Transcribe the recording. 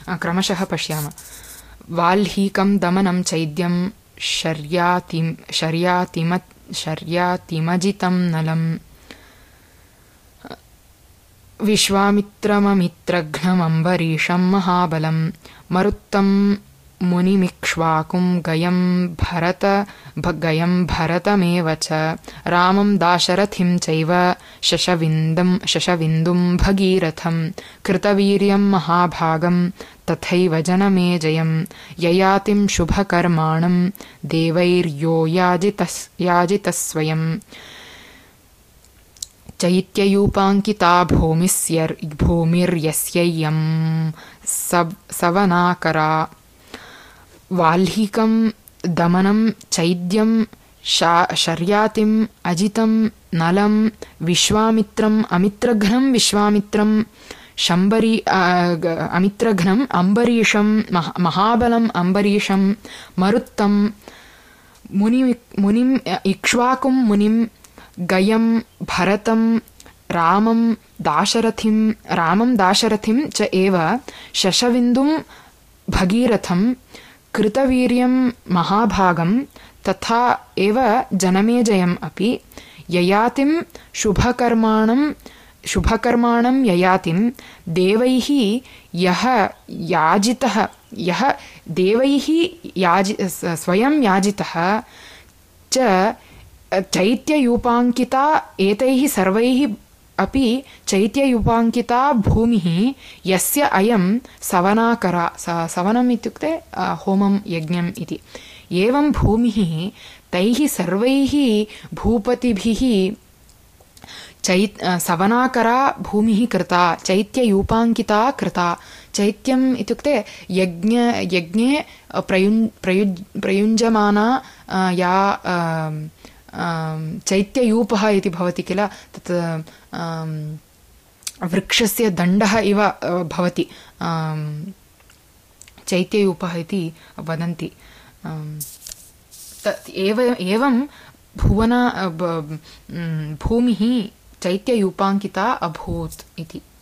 क्रमशः पश्यामः। वाल्हीकं दमनं चैद्यं शर्यातिमजितं नलम् विश्वामित्रममित्रघ्नमम्बरीशं महाबलं मरुत्तं मुनिमिक्ष्वाकुं गयं भरतमेव च रामं दाशरथिं चैव शशविन्दुं भगीरथं कृतवीर्यं महाभागं तथैव जनमेजयं ययातिं शुभकर्माणं देवैर्यो याजितस्वयं चैत्ययूपाङ्किता भूमिर्यस्ययं सवनाकरा वाल्हीकं दमनं चैद्यं शर्यातिम् अजितं नलं विश्वामित्रम् अमित्रघ्नं अमित्रघ्नम् अम्बरीशं महाबलम् अम्बरीशं मरुत्तं मुनिम् इक्ष्वाकुं मुनिं गयं भरतं रामं दाशरथिं च एव शशविन्दुं भगीरथं कृतवीर्यं महाभागं तथा एव जनमेजयम् अपि ययातिं शुभकर्माणं ययातिं देवैः यः देवैः स्वयं याजितः च चैत्ययूपाङ्किता एतैः सर्वैः अपि चैत्ययूपाङ्किता भूमिः यस्य अयं सवनाकरा सवनम् इत्युक्ते होमं यज्ञम् इति एवं भूमिः तैः सर्वैः भूपतिभिः सवनाकरा भूमिः कृता चैत्ययूपाङ्किता कृता चैत्यम् इत्युक्ते यज्ञे प्रयुञ्जमाना या चैत्ययूपः इति भवति किल तत् वृक्षस्य दण्डः इव भवति चैत्ययूपः इति वदन्ति एवं भुवना भूमिः चैत्ययूपाङ्किता अभूत् इति।